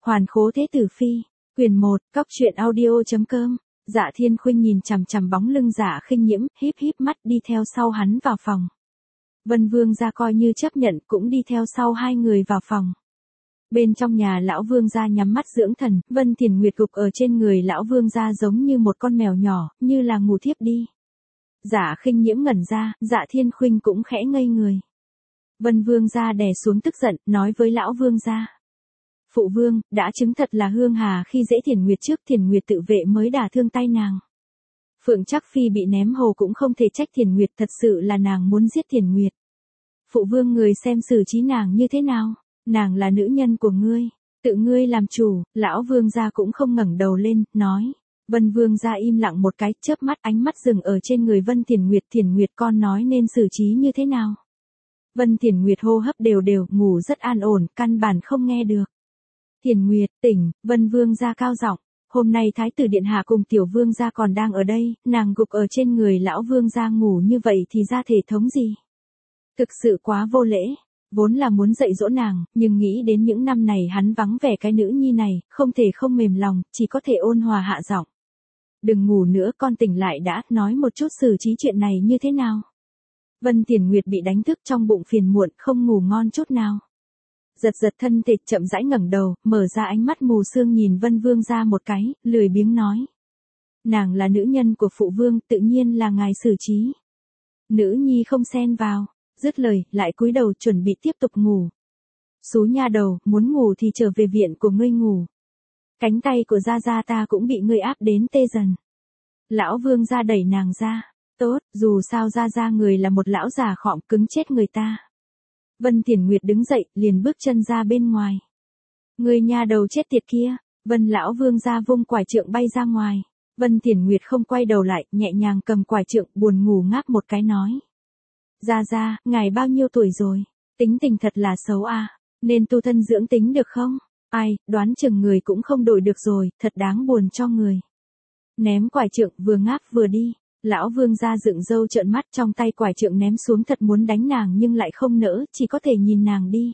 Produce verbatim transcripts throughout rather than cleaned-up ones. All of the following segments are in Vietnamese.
Hoàn khố thế tử phi, quyền một, cóc truyện audio.com. Dạ Thiên Khuynh nhìn chằm chằm bóng lưng Dạ Khinh Nhiễm, híp híp mắt đi theo sau hắn vào phòng. Vân Vương gia coi như chấp nhận cũng đi theo sau hai người vào phòng. Bên trong nhà lão Vương gia nhắm mắt dưỡng thần, Vân Thiền Nguyệt gục ở trên người lão Vương gia giống như một con mèo nhỏ, như là ngủ thiếp đi. Dạ Khinh Nhiễm ngẩn ra, Dạ Thiên Khuynh cũng khẽ ngây người. Vân Vương gia đè xuống tức giận, nói với lão Vương gia. Phụ vương, đã chứng thật là Hương Hà khi dễ Thiền Nguyệt trước Thiền Nguyệt tự vệ mới đả thương tay nàng. Phượng Trắc Phi bị ném hồ cũng không thể trách Thiền Nguyệt, thật sự là nàng muốn giết Thiền Nguyệt. Phụ vương người xem xử trí nàng như thế nào, nàng là nữ nhân của ngươi, tự ngươi làm chủ. Lão Vương gia cũng không ngẩng đầu lên, nói. Vân Vương gia im lặng một cái, chớp mắt ánh mắt dừng ở trên người Vân Thiền Nguyệt. Thiền Nguyệt con nói nên xử trí như thế nào? Vân Thiền Nguyệt hô hấp đều đều, ngủ rất an ổn, căn bản không nghe được. Thiền Nguyệt, tỉnh. Vân Vương gia cao giọng. Hôm nay Thái tử Điện Hạ cùng Tiểu Vương gia còn đang ở đây, nàng gục ở trên người lão Vương gia ngủ như vậy thì ra thể thống gì? Thực sự quá vô lễ. Vốn là muốn dạy dỗ nàng, nhưng nghĩ đến những năm này hắn vắng vẻ cái nữ nhi này, không thể không mềm lòng, chỉ có thể ôn hòa hạ giọng. Đừng ngủ nữa, con tỉnh lại đã, nói một chút xử trí chuyện này như thế nào? Vân Thiền Nguyệt bị đánh thức trong bụng phiền muộn, không ngủ ngon chút nào. Giật giật thân thể, chậm rãi ngẩng đầu, mở ra ánh mắt mù sương nhìn Vân Vương gia một cái, lười biếng nói. Nàng là nữ nhân của phụ vương, tự nhiên là ngài xử trí. Nữ nhi không xen vào. Dứt lời, lại cúi đầu chuẩn bị tiếp tục ngủ. Xú nha đầu, muốn ngủ thì trở về viện của ngươi ngủ. Cánh tay của gia gia ta cũng bị ngươi áp đến tê dần. Lão Vương gia đẩy nàng ra. Tốt, dù sao gia gia người là một lão già khọm cứng chết người ta. Vân Thiền Nguyệt đứng dậy, liền bước chân ra bên ngoài. Ngươi nha đầu chết tiệt kia. Vân lão Vương gia vung quải trượng bay ra ngoài. Vân Thiền Nguyệt không quay đầu lại, nhẹ nhàng cầm quải trượng, buồn ngủ ngáp một cái nói. Gia gia, ngài bao nhiêu tuổi rồi? Tính tình thật là xấu à, nên tu thân dưỡng tính được không? Ai, đoán chừng người cũng không đổi được rồi, thật đáng buồn cho người. Ném quải trượng, vừa ngáp vừa đi. Lão Vương gia dựng râu trợn mắt, trong tay quải trượng ném xuống, thật muốn đánh nàng nhưng lại không nỡ, chỉ có thể nhìn nàng đi.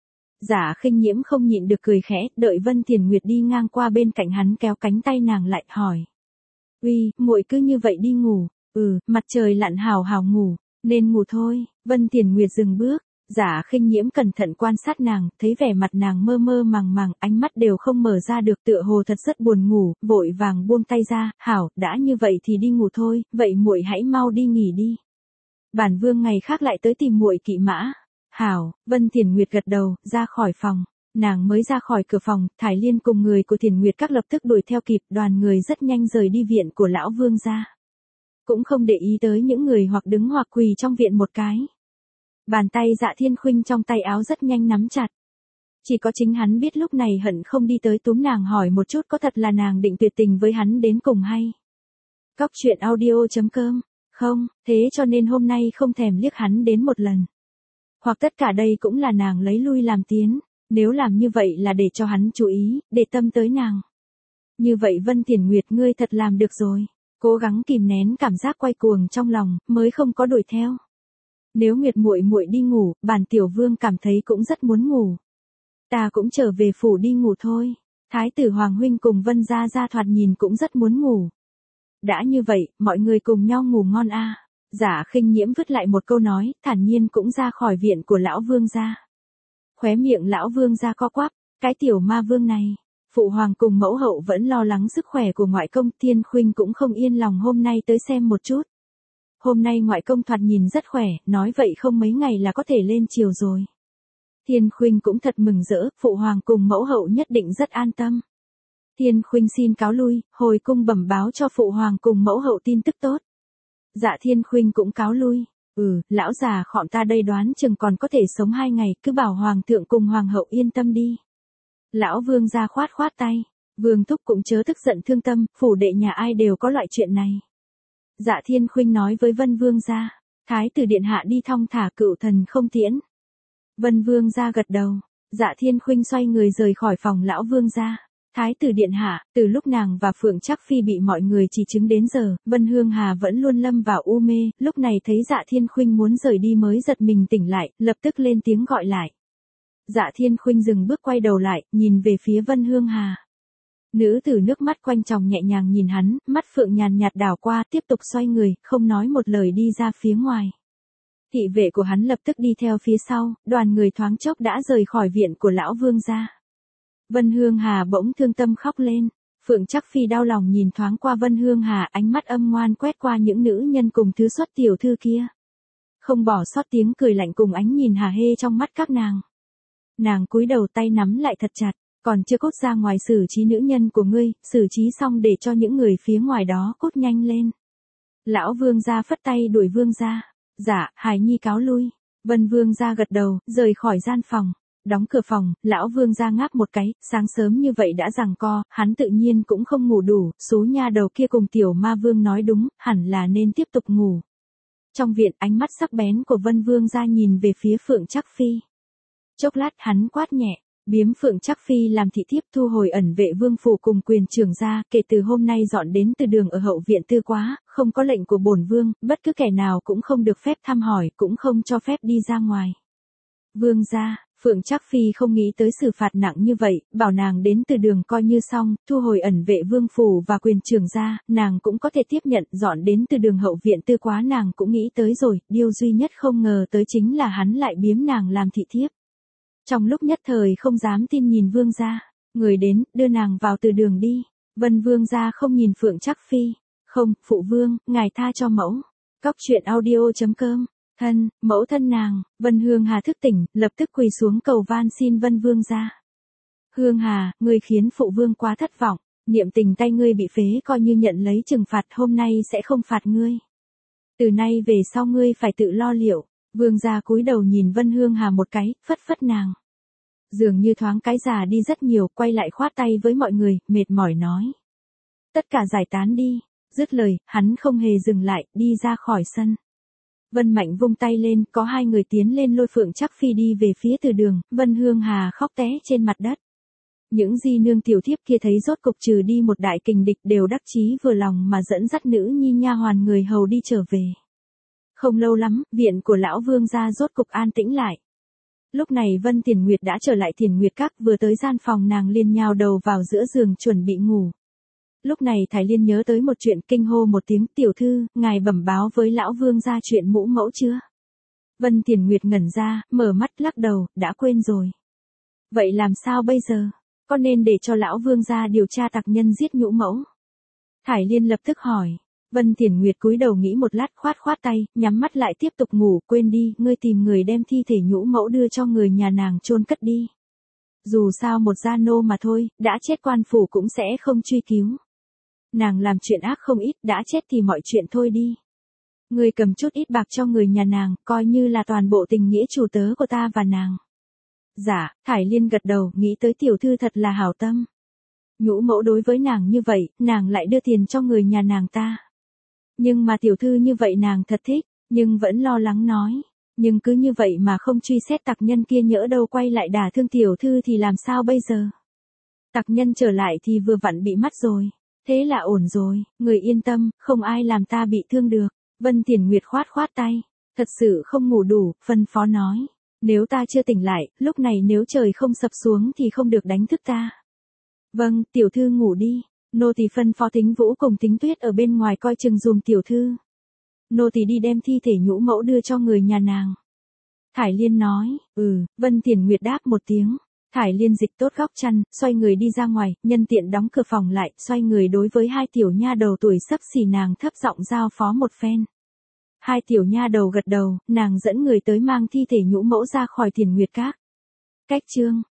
Dạ Khinh Nhiễm không nhịn được cười khẽ, đợi Vân Thiền Nguyệt đi ngang qua bên cạnh hắn kéo cánh tay nàng lại, hỏi. Uy, muội cứ như vậy đi ngủ. Ừ, mặt trời lặn hào hào ngủ. Nên ngủ thôi. Vân Thiền Nguyệt dừng bước. Dạ Khinh Nhiễm cẩn thận quan sát nàng, thấy vẻ mặt nàng mơ mơ màng màng, ánh mắt đều không mở ra được, tựa hồ thật rất buồn ngủ, vội vàng buông tay ra. Hảo, đã như vậy thì đi ngủ thôi, vậy muội hãy mau đi nghỉ đi. Bản vương ngày khác lại tới tìm muội kỵ mã. Hảo. Vân Thiền Nguyệt gật đầu, ra khỏi phòng. Nàng mới ra khỏi cửa phòng, Thải Liên cùng người của Thiền Nguyệt các lập tức đuổi theo kịp, đoàn người rất nhanh rời đi viện của lão Vương gia. Cũng không để ý tới những người hoặc đứng hoặc quỳ trong viện một cái. Bàn tay Dạ Thiên Khuynh trong tay áo rất nhanh nắm chặt. Chỉ có chính hắn biết lúc này hận không đi tới túm nàng hỏi một chút có thật là nàng định tuyệt tình với hắn đến cùng hay. Cóc truyện audio.com. Không, thế cho nên hôm nay không thèm liếc hắn đến một lần. Hoặc tất cả đây cũng là nàng lấy lui làm tiến. Nếu làm như vậy là để cho hắn chú ý, để tâm tới nàng. Như vậy Vân Thiền Nguyệt ngươi thật làm được rồi. Cố gắng kìm nén cảm giác quay cuồng trong lòng, mới không có đuổi theo. Nếu Nguyệt muội muội đi ngủ, bản tiểu vương cảm thấy cũng rất muốn ngủ. Ta cũng trở về phủ đi ngủ thôi. Thái tử Hoàng huynh cùng Vân gia gia thoạt nhìn cũng rất muốn ngủ. Đã như vậy, mọi người cùng nhau ngủ ngon a. À. Dạ Khinh Nhiễm vứt lại một câu nói, thản nhiên cũng ra khỏi viện của lão Vương gia. Khóe miệng lão Vương gia co quắp, cái tiểu ma vương này. Phụ hoàng cùng mẫu hậu vẫn lo lắng sức khỏe của ngoại công, Thiên Khuynh cũng không yên lòng hôm nay tới xem một chút. Hôm nay ngoại công thoạt nhìn rất khỏe, nói vậy không mấy ngày là có thể lên triều rồi. Thiên Khuynh cũng thật mừng rỡ, phụ hoàng cùng mẫu hậu nhất định rất an tâm. Thiên Khuynh xin cáo lui, hồi cung bẩm báo cho phụ hoàng cùng mẫu hậu tin tức tốt. Dạ Thiên Khuynh cũng cáo lui. Ừ, lão già khọm ta đây đoán chừng còn có thể sống hai ngày, cứ bảo hoàng thượng cùng hoàng hậu yên tâm đi. Lão Vương gia khoát khoát tay. Vương thúc cũng chớ tức giận thương tâm, phủ đệ nhà ai đều có loại chuyện này. Dạ Thiên Khuynh nói với Vân Vương gia. Thái tử điện hạ đi thong thả, cựu thần không tiễn. Vân Vương gia gật đầu. Dạ Thiên Khuynh xoay người rời khỏi phòng lão Vương gia. Thái tử điện hạ, từ lúc nàng và Phượng Trắc Phi bị mọi người chỉ chứng đến giờ, Vân Hương Hà vẫn luôn lâm vào u mê, lúc này thấy Dạ Thiên Khuynh muốn rời đi mới giật mình tỉnh lại, lập tức lên tiếng gọi lại. Dạ Thiên Khuynh dừng bước quay đầu lại, nhìn về phía Vân Hương Hà. Nữ tử nước mắt quanh tròng nhẹ nhàng nhìn hắn, mắt phượng nhàn nhạt đảo qua, tiếp tục xoay người, không nói một lời đi ra phía ngoài. Thị vệ của hắn lập tức đi theo phía sau, đoàn người thoáng chốc đã rời khỏi viện của lão vương gia. Vân Hương Hà bỗng thương tâm khóc lên. Phượng Trắc Phi đau lòng nhìn thoáng qua Vân Hương Hà, ánh mắt âm ngoan quét qua những nữ nhân cùng thứ xuất tiểu thư kia. Không bỏ sót tiếng cười lạnh cùng ánh nhìn hả hê trong mắt các nàng. Nàng cúi đầu tay nắm lại thật chặt, còn chưa cốt ra ngoài xử trí nữ nhân của ngươi, xử trí xong để cho những người phía ngoài đó cốt nhanh lên. Lão vương gia phất tay đuổi vương gia. Dạ, hài nhi cáo lui. Vân vương gia gật đầu, rời khỏi gian phòng. Đóng cửa phòng, lão vương gia ngáp một cái, sáng sớm như vậy đã giằng co, hắn tự nhiên cũng không ngủ đủ, số nha đầu kia cùng tiểu ma vương nói đúng, hẳn là nên tiếp tục ngủ. Trong viện, ánh mắt sắc bén của Vân vương gia nhìn về phía Phượng Trắc Phi. Chốc lát hắn quát nhẹ, biếm Phượng Trắc Phi làm thị thiếp thu hồi ẩn vệ vương phủ cùng quyền trưởng gia, kể từ hôm nay dọn đến từ đường ở hậu viện Tư Quá, không có lệnh của bổn vương, bất cứ kẻ nào cũng không được phép thăm hỏi, cũng không cho phép đi ra ngoài. Vương gia, Phượng Trắc Phi không nghĩ tới xử phạt nặng như vậy, bảo nàng đến từ đường coi như xong, thu hồi ẩn vệ vương phủ và quyền trưởng gia, nàng cũng có thể tiếp nhận, dọn đến từ đường hậu viện Tư Quá nàng cũng nghĩ tới rồi, điều duy nhất không ngờ tới chính là hắn lại biếm nàng làm thị thiếp. Trong lúc nhất thời không dám tin nhìn vương gia, người đến, đưa nàng vào từ đường đi. Vân vương gia không nhìn Phượng Trắc Phi, không, phụ vương, ngài tha cho mẫu. Cóc truyện audio chấm com. Thân, mẫu thân nàng. Vân Hương Hà thức tỉnh, lập tức quỳ xuống cầu van xin Vân vương gia. Hương Hà, ngươi khiến phụ vương quá thất vọng, niệm tình tay ngươi bị phế coi như nhận lấy trừng phạt, hôm nay sẽ không phạt ngươi. Từ nay về sau ngươi phải tự lo liệu. Vương gia cúi đầu nhìn Vân Hương Hà một cái, phất phất nàng. Dường như thoáng cái già đi rất nhiều, quay lại khoát tay với mọi người, mệt mỏi nói. Tất cả giải tán đi. Dứt lời, hắn không hề dừng lại, đi ra khỏi sân. Vân Mạnh vung tay lên, có hai người tiến lên lôi Phượng Trắc Phi đi về phía từ đường, Vân Hương Hà khóc té trên mặt đất. Những di nương tiểu thiếp kia thấy rốt cục trừ đi một đại kình địch đều đắc chí vừa lòng mà dẫn dắt nữ nhi nha hoàn người hầu đi trở về. Không lâu lắm, viện của lão vương gia rốt cục an tĩnh lại. Lúc này Vân Tiền Nguyệt đã trở lại Tiền Nguyệt Các, vừa tới gian phòng nàng liền nhào đầu vào giữa giường chuẩn bị ngủ. Lúc này Thái Liên nhớ tới một chuyện, kinh hô một tiếng, tiểu thư, ngài bẩm báo với lão vương gia chuyện mũ mẫu chưa? Vân Tiền Nguyệt ngẩn ra, mở mắt lắc đầu, đã quên rồi. Vậy làm sao bây giờ? Có nên để cho lão vương gia điều tra tặc nhân giết nhũ mẫu? Thái Liên lập tức hỏi. Vân Tiền Nguyệt cúi đầu nghĩ một lát, khoát khoát tay, nhắm mắt lại tiếp tục ngủ, quên đi, ngươi tìm người đem thi thể nhũ mẫu đưa cho người nhà nàng chôn cất đi. Dù sao một gia nô mà thôi, đã chết quan phủ cũng sẽ không truy cứu. Nàng làm chuyện ác không ít, đã chết thì mọi chuyện thôi đi. Ngươi cầm chút ít bạc cho người nhà nàng, coi như là toàn bộ tình nghĩa chủ tớ của ta và nàng. Dạ, Thải Liên gật đầu, nghĩ tới tiểu thư thật là hảo tâm. Nhũ mẫu đối với nàng như vậy, nàng lại đưa tiền cho người nhà nàng ta. Nhưng mà tiểu thư như vậy nàng thật thích, nhưng vẫn lo lắng nói. Nhưng cứ như vậy mà không truy xét tặc nhân kia, nhỡ đâu quay lại đả thương tiểu thư thì làm sao bây giờ? Tặc nhân trở lại thì vừa vặn bị mất rồi. Thế là ổn rồi, người yên tâm, không ai làm ta bị thương được. Vân Tiền Nguyệt khoát khoát tay, thật sự không ngủ đủ, phân phó nói. Nếu ta chưa tỉnh lại, lúc này nếu trời không sập xuống thì không được đánh thức ta. Vâng, tiểu thư ngủ đi. Nô tỳ phân phó Tính Vũ cùng Tính Tuyết ở bên ngoài coi chừng dùm tiểu thư. Nô tỳ đi đem thi thể nhũ mẫu đưa cho người nhà nàng. Thải Liên nói, ừ, Vân Tiền Nguyệt đáp một tiếng. Thải Liên dịch tốt góc chăn, xoay người đi ra ngoài, nhân tiện đóng cửa phòng lại, xoay người đối với hai tiểu nha đầu tuổi xấp xỉ nàng thấp giọng giao phó một phen. Hai tiểu nha đầu gật đầu, nàng dẫn người tới mang thi thể nhũ mẫu ra khỏi Tiền Nguyệt Các. Cách chương